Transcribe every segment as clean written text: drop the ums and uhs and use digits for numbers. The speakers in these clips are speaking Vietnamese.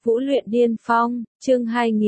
Vũ luyện điên phong, chương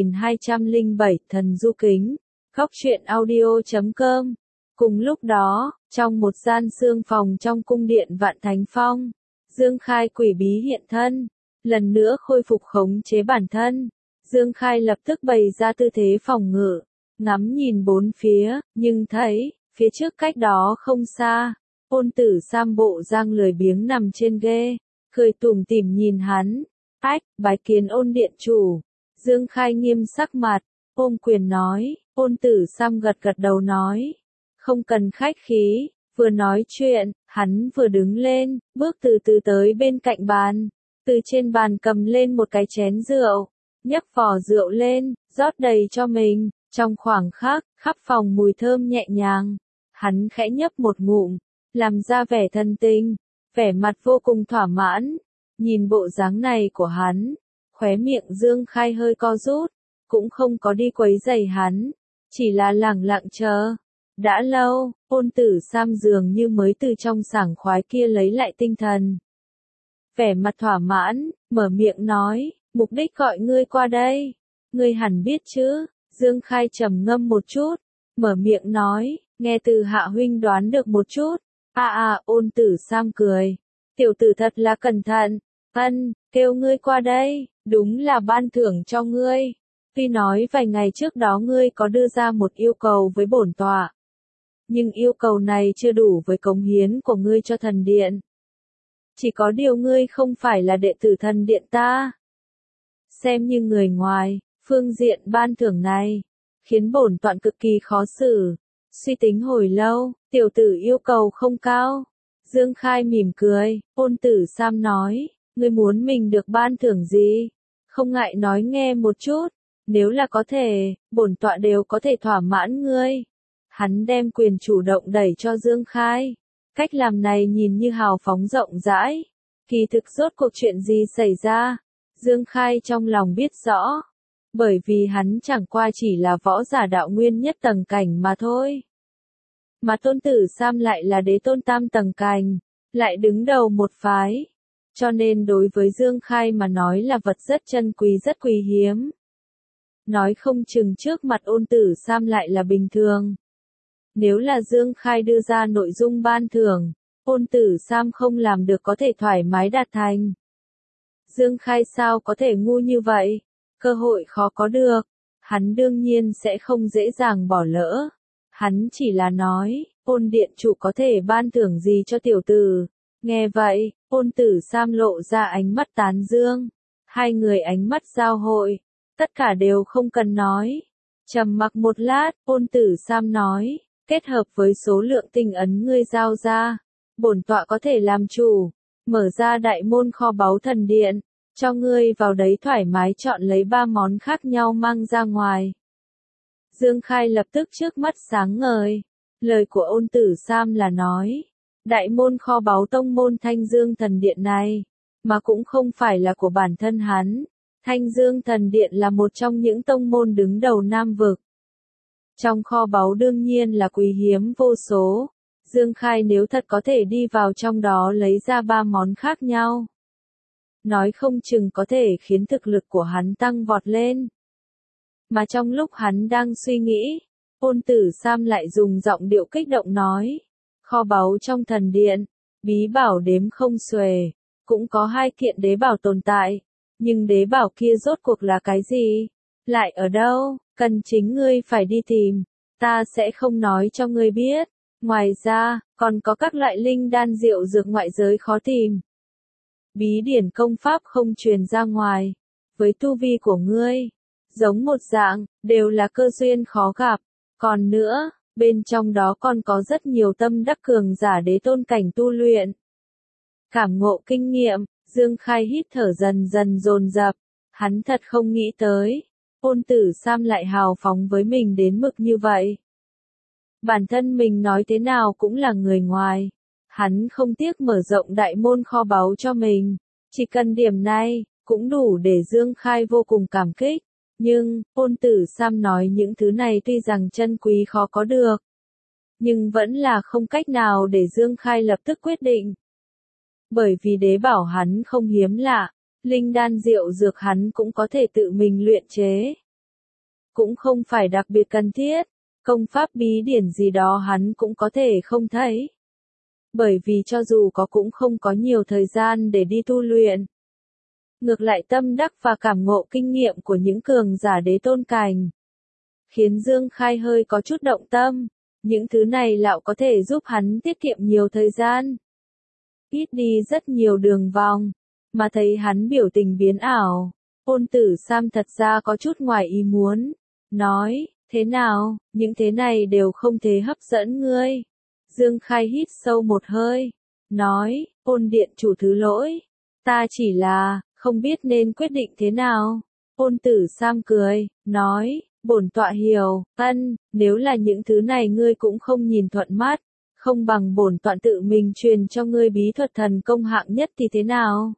2207, thần du kính. Góc truyện audio.com. Cùng lúc đó, trong một gian xương phòng trong cung điện Vạn Thánh Phong, Dương Khai quỷ bí hiện thân, lần nữa khôi phục khống chế bản thân. Dương Khai lập tức bày ra tư thế phòng ngự, ngắm nhìn bốn phía, nhưng thấy, phía trước cách đó không xa, Ôn Tử Sam bộ dang lười biếng nằm trên ghế, cười tủm tỉm nhìn hắn. Ách, bái kiến Ôn điện chủ. Dương Khai nghiêm sắc mặt, ôm quyền nói. Ôn Tử Sam gật gật đầu nói. Không cần khách khí. Vừa nói chuyện, hắn vừa đứng lên, bước từ từ tới bên cạnh bàn. Từ trên bàn cầm lên một cái chén rượu, nhấc vỏ rượu lên, rót đầy cho mình. Trong khoảng khắc, khắp phòng mùi thơm nhẹ nhàng. Hắn khẽ nhấp một ngụm, làm ra vẻ thân tình, vẻ mặt vô cùng thỏa mãn. Nhìn bộ dáng này của hắn, khóe miệng Dương Khai hơi co rút, cũng không có đi quấy rầy hắn, chỉ là lẳng lặng chờ. Đã lâu, Ôn Tử Sam dường như mới từ trong sảng khoái kia lấy lại tinh thần. Vẻ mặt thỏa mãn, mở miệng nói, mục đích gọi ngươi qua đây, ngươi hẳn biết chứ. Dương Khai trầm ngâm một chút, mở miệng nói, nghe từ Hạ huynh đoán được một chút. Ôn Tử Sam cười, tiểu tử thật là cẩn thận. Kêu ngươi qua đây, đúng là ban thưởng cho ngươi. Tuy nói vài ngày trước đó ngươi có đưa ra một yêu cầu với bổn tọa, nhưng yêu cầu này chưa đủ với cống hiến của ngươi cho thần điện. Chỉ có điều ngươi không phải là đệ tử thần điện ta. Xem như người ngoài, phương diện ban thưởng này, khiến bổn tọa cực kỳ khó xử. Suy tính hồi lâu, tiểu tử yêu cầu không cao. Dương Khai mỉm cười, Ôn Tử Sam nói, ngươi muốn mình được ban thưởng gì? Không ngại nói nghe một chút, nếu là có thể, bổn tọa đều có thể thỏa mãn ngươi. Hắn đem quyền chủ động đẩy cho Dương Khai. Cách làm này nhìn như hào phóng rộng rãi. Kỳ thực rốt cuộc chuyện gì xảy ra? Dương Khai trong lòng biết rõ. Bởi vì hắn chẳng qua chỉ là võ giả đạo nguyên nhất tầng cảnh mà thôi. Mà Tôn Tử Sam lại là đế tôn tam tầng cảnh, lại đứng đầu một phái. Cho nên đối với Dương Khai mà nói là vật rất chân quý rất quý hiếm. Nói không chừng trước mặt Ôn Tử Sam lại là bình thường. Nếu là Dương Khai đưa ra nội dung ban thưởng, Ôn Tử Sam không làm được có thể thoải mái đạt thành. Dương Khai sao có thể ngu như vậy? Cơ hội khó có được. Hắn đương nhiên sẽ không dễ dàng bỏ lỡ. Hắn chỉ là nói, Ôn điện chủ có thể ban thưởng gì cho tiểu tử. Nghe vậy, Ôn Tử Sam lộ ra ánh mắt tán dương. Hai người ánh mắt giao hội, tất cả đều không cần nói. Trầm mặc một lát, Ôn Tử Sam nói, kết hợp với số lượng tinh ấn ngươi giao ra, bổn tọa có thể làm chủ, mở ra đại môn kho báu thần điện, cho ngươi vào đấy thoải mái chọn lấy 3 món khác nhau mang ra ngoài. Dương Khai lập tức trước mắt sáng ngời, lời của Ôn Tử Sam là nói, đại môn kho báu tông môn Thanh Dương thần điện này, mà cũng không phải là của bản thân hắn. Thanh Dương thần điện là một trong những tông môn đứng đầu Nam vực. Trong kho báu đương nhiên là quý hiếm vô số. Dương Khai nếu thật có thể đi vào trong đó lấy ra 3 món khác nhau, nói không chừng có thể khiến thực lực của hắn tăng vọt lên. Mà trong lúc hắn đang suy nghĩ, Ôn Tử Sam lại dùng giọng điệu kích động nói, kho báu trong thần điện, bí bảo đếm không xuể, cũng có 2 kiện đế bảo tồn tại, nhưng đế bảo kia rốt cuộc là cái gì? Lại ở đâu? Cần chính ngươi phải đi tìm, ta sẽ không nói cho ngươi biết. Ngoài ra, còn có các loại linh đan diệu dược ngoại giới khó tìm. Bí điển công pháp không truyền ra ngoài, với tu vi của ngươi, giống một dạng, đều là cơ duyên khó gặp. Còn nữa, bên trong đó còn có rất nhiều tâm đắc cường giả đế tôn cảnh tu luyện. Cảm ngộ kinh nghiệm, Dương Khai hít thở dần dần dồn dập, hắn thật không nghĩ tới. Ôn Tử Sam lại hào phóng với mình đến mức như vậy. Bản thân mình nói thế nào cũng là người ngoài. Hắn không tiếc mở rộng đại môn kho báu cho mình. Chỉ cần điểm này, cũng đủ để Dương Khai vô cùng cảm kích. Nhưng, Ôn Tử Sam nói những thứ này tuy rằng chân quý khó có được, nhưng vẫn là không cách nào để Dương Khai lập tức quyết định. Bởi vì đế bảo hắn không hiếm lạ, Linh đan rượu dược hắn cũng có thể tự mình luyện chế. Cũng không phải đặc biệt cần thiết, công pháp bí điển gì đó hắn cũng có thể không thấy. Bởi vì cho dù có cũng không có nhiều thời gian để đi tu luyện. Ngược lại tâm đắc và cảm ngộ kinh nghiệm của những cường giả đế tôn cảnh, khiến Dương Khai hơi có chút động tâm, những thứ này lão có thể giúp hắn tiết kiệm nhiều thời gian, ít đi rất nhiều đường vòng, mà thấy hắn biểu tình biến ảo, Ôn Tử Sam thật ra có chút ngoài ý muốn, nói, thế nào, những thế này đều không thể hấp dẫn ngươi. Dương Khai hít sâu một hơi, nói, Ôn điện chủ thứ lỗi, ta chỉ là, không biết nên quyết định thế nào. Ôn Tử Sam cười, nói, bổn tọa hiểu, nếu là những thứ này ngươi cũng không nhìn thuận mắt, không bằng bổn tọa tự mình truyền cho ngươi bí thuật thần công hạng nhất thì thế nào?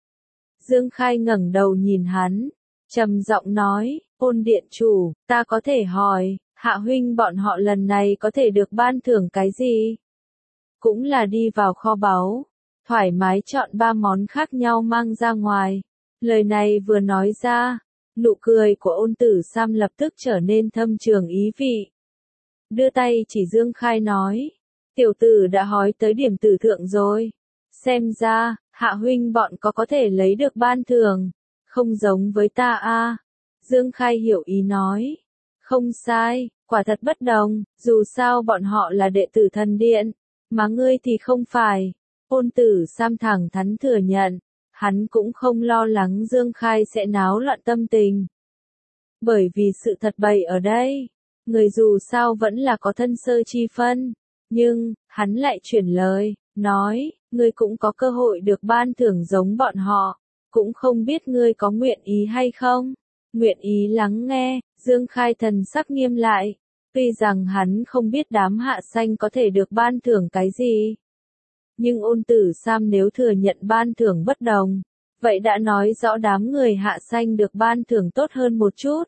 Dương Khai ngẩng đầu nhìn hắn, trầm giọng nói, Ôn điện chủ, ta có thể hỏi, hạ huynh bọn họ lần này có thể được ban thưởng cái gì? Cũng là đi vào kho báu, thoải mái chọn 3 món khác nhau mang ra ngoài. Lời này vừa nói ra, nụ cười của Ôn Tử Sam lập tức trở nên thâm trường ý vị. Đưa tay chỉ Dương Khai nói, tiểu tử đã hói tới điểm tử thượng rồi. Xem ra, hạ huynh bọn có thể lấy được ban thưởng, không giống với ta a. Dương Khai hiểu ý nói, không sai, quả thật bất đồng, dù sao bọn họ là đệ tử thần điện, mà ngươi thì không phải. Ôn Tử Sam thẳng thắn thừa nhận, hắn cũng không lo lắng Dương Khai sẽ náo loạn tâm tình. Bởi vì sự thật bày ở đây, người dù sao vẫn là có thân sơ chi phân, nhưng, hắn lại chuyển lời, nói, ngươi cũng có cơ hội được ban thưởng giống bọn họ, cũng không biết ngươi có nguyện ý hay không. Nguyện ý lắng nghe, Dương Khai thần sắc nghiêm lại, tuy rằng hắn không biết đám hạ xanh có thể được ban thưởng cái gì. Nhưng Ôn Tử Sam nếu thừa nhận ban thưởng bất đồng, vậy đã nói rõ đám người hạ xanh được ban thưởng tốt hơn một chút.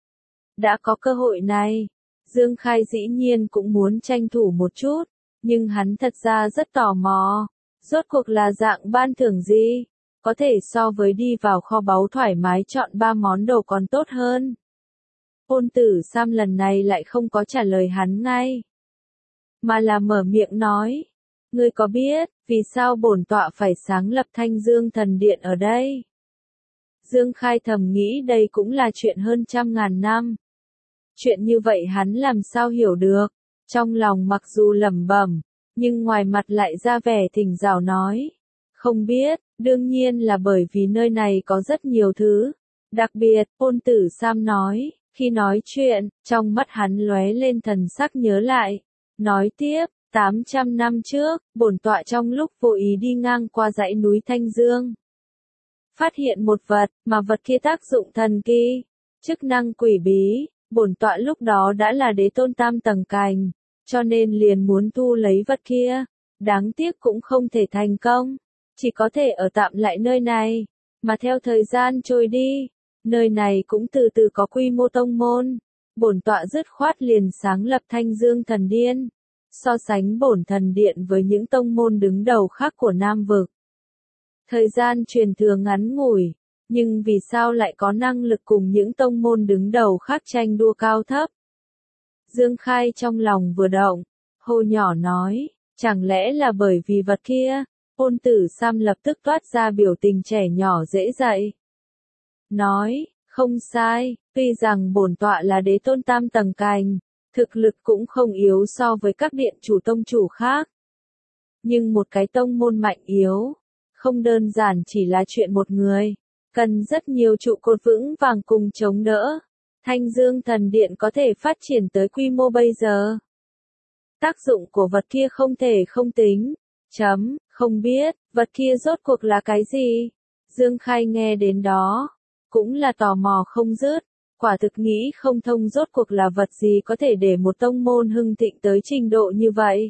Đã có cơ hội này, Dương Khai dĩ nhiên cũng muốn tranh thủ một chút, nhưng hắn thật ra rất tò mò, rốt cuộc là dạng ban thưởng gì, có thể so với đi vào kho báu thoải mái chọn 3 món đồ còn tốt hơn. Ôn Tử Sam lần này lại không có trả lời hắn ngay, mà là mở miệng nói, ngươi có biết, vì sao bổn tọa phải sáng lập Thanh Dương Thần Điện ở đây? Dương Khai thầm nghĩ đây cũng là chuyện hơn 100.000 năm. Chuyện như vậy hắn làm sao hiểu được, trong lòng mặc dù lẩm bẩm, nhưng ngoài mặt lại ra vẻ thỉnh giáo nói, không biết, đương nhiên là bởi vì nơi này có rất nhiều thứ. Đặc biệt, Ôn Tử Sam nói, khi nói chuyện, trong mắt hắn lóe lên thần sắc nhớ lại, nói tiếp, 800 năm trước, bổn tọa trong lúc vô ý đi ngang qua dãy núi Thanh Dương, phát hiện một vật, mà vật kia tác dụng thần kỳ, chức năng quỷ bí, bổn tọa lúc đó đã là đế tôn tam tầng cảnh, cho nên liền muốn thu lấy vật kia, đáng tiếc cũng không thể thành công, chỉ có thể ở tạm lại nơi này, mà theo thời gian trôi đi, nơi này cũng từ từ có quy mô tông môn, bổn tọa dứt khoát liền sáng lập Thanh Dương Thần Điện, so sánh bổn thần điện với những tông môn đứng đầu khác của Nam Vực. Thời gian truyền thừa ngắn ngủi, nhưng vì sao lại có năng lực cùng những tông môn đứng đầu khác tranh đua cao thấp? Dương Khai trong lòng vừa động, hô nhỏ nói, chẳng lẽ là bởi vì vật kia? Ôn Tử Sam lập tức toát ra biểu tình trẻ nhỏ dễ dạy. Nói, không sai, tuy rằng bổn tọa là đế tôn tam tầng cảnh, thực lực cũng không yếu so với các điện chủ tông chủ khác. Nhưng một cái tông môn mạnh yếu, không đơn giản chỉ là chuyện một người, cần rất nhiều trụ cột vững vàng cùng chống đỡ. Thanh Dương Thần Điện có thể phát triển tới quy mô bây giờ. Tác dụng của vật kia không thể không tính. Không biết, vật kia rốt cuộc là cái gì? Dương Khai nghe đến đó, cũng là tò mò không dứt, quả thực nghĩ không thông rốt cuộc là vật gì có thể để một tông môn hưng thịnh tới trình độ như vậy.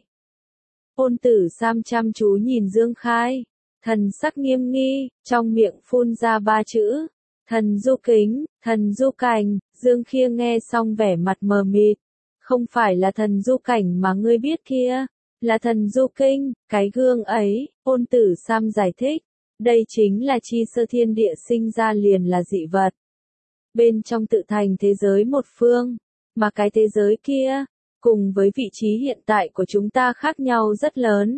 Ôn Tử Sam chăm chú nhìn Dương Khai, thần sắc nghiêm nghi, trong miệng phun ra 3 chữ, thần du kính, thần du cảnh. Dương Khiê nghe xong vẻ mặt mờ mịt, không phải là thần du cảnh mà ngươi biết kia, là thần du kinh, cái gương ấy. Ôn Tử Sam giải thích, Đây chính là chi sơ thiên địa sinh ra liền là dị vật. Bên trong tự thành thế giới một phương, mà cái thế giới kia, cùng với vị trí hiện tại của chúng ta khác nhau rất lớn.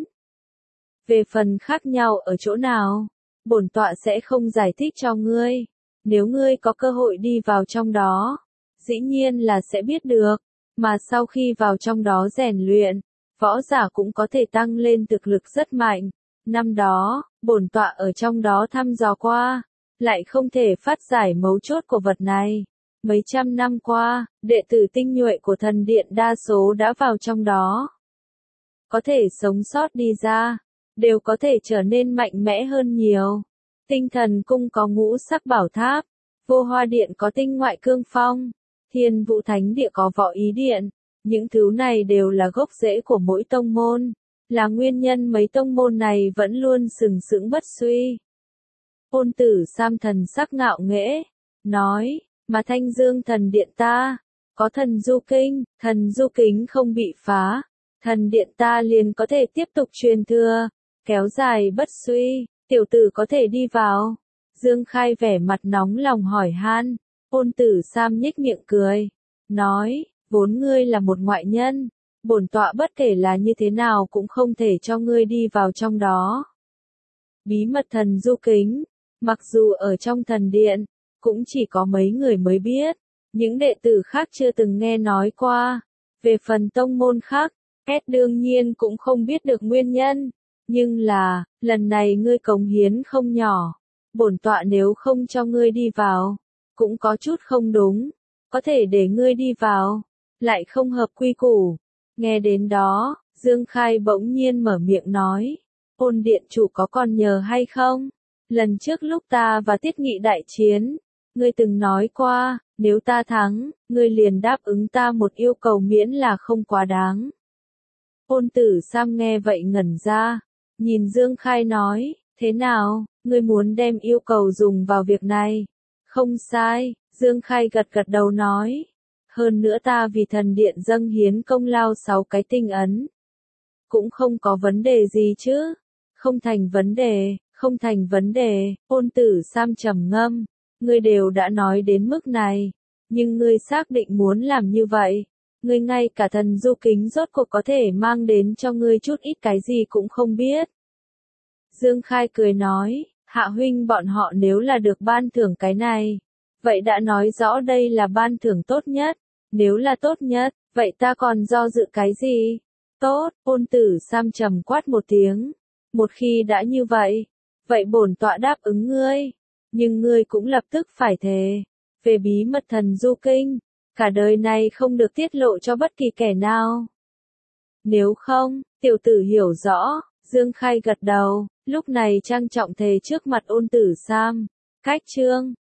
Về phần khác nhau ở chỗ nào, bổn tọa sẽ không giải thích cho ngươi. Nếu ngươi có cơ hội đi vào trong đó, dĩ nhiên là sẽ biết được, mà sau khi vào trong đó rèn luyện, võ giả cũng có thể tăng lên thực lực rất mạnh. Năm đó, bổn tọa ở trong đó thăm dò qua, lại không thể phát giải mấu chốt của vật này. Mấy trăm năm qua, đệ tử tinh nhuệ của thần điện đa số đã vào trong đó. Có thể sống sót đi ra, đều có thể trở nên mạnh mẽ hơn nhiều. Tinh thần cung có ngũ sắc bảo tháp, vô hoa điện có tinh ngoại cương phong, thiên vũ thánh địa có võ ý điện. Những thứ này đều là gốc rễ của mỗi tông môn, là nguyên nhân mấy tông môn này vẫn luôn sừng sững bất suy. Ôn Tử Sam thần sắc ngạo nghễ, nói, mà Thanh Dương thần điện ta, có thần du kinh, thần du kính không bị phá, thần điện ta liền có thể tiếp tục truyền thừa, kéo dài bất suy, tiểu tử có thể đi vào. Dương Khai vẻ mặt nóng lòng hỏi han, Ôn Tử Sam nhếch miệng cười, nói, vốn ngươi là một ngoại nhân, bổn tọa bất kể là như thế nào cũng không thể cho ngươi đi vào trong đó. Bí mật thần du kính, mặc dù ở trong thần điện, cũng chỉ có mấy người mới biết, những đệ tử khác chưa từng nghe nói qua. Về phần tông môn khác, đương nhiên cũng không biết được nguyên nhân, nhưng là, lần này ngươi cống hiến không nhỏ, bổn tọa nếu không cho ngươi đi vào, cũng có chút không đúng, có thể để ngươi đi vào, lại không hợp quy củ. Nghe đến đó, Dương Khai bỗng nhiên mở miệng nói, Ôn điện chủ có còn nhớ hay không? Lần trước lúc ta và Tiết Nghị đại chiến, ngươi từng nói qua, nếu ta thắng, ngươi liền đáp ứng ta một yêu cầu miễn là không quá đáng. Ôn Tử Sam nghe vậy ngẩn ra, nhìn Dương Khai nói, thế nào, ngươi muốn đem yêu cầu dùng vào việc này? Không sai, Dương Khai gật gật đầu nói. Hơn nữa ta vì thần điện dâng hiến công lao 6 cái tinh ấn. Cũng không có vấn đề gì chứ. Không thành vấn đề, không thành vấn đề. Ôn Tử Sam trầm ngâm. Ngươi đều đã nói đến mức này. Nhưng ngươi xác định muốn làm như vậy. Ngươi ngay cả thần du kính rốt cuộc có thể mang đến cho ngươi chút ít cái gì cũng không biết. Dương Khai cười nói, Hạ huynh bọn họ nếu là được ban thưởng cái này. Vậy đã nói rõ đây là ban thưởng tốt nhất. Nếu là tốt nhất, vậy ta còn do dự cái gì? Tốt, Ôn Tử Sam trầm quát một tiếng. Một khi đã như vậy, vậy bổn tọa đáp ứng ngươi. Nhưng ngươi cũng lập tức phải thề. Về bí mật thần du kinh, cả đời này không được tiết lộ cho bất kỳ kẻ nào. Nếu không, tiểu tử hiểu rõ, Dương Khai gật đầu, lúc này trang trọng thề trước mặt Ôn Tử Sam. Cách chương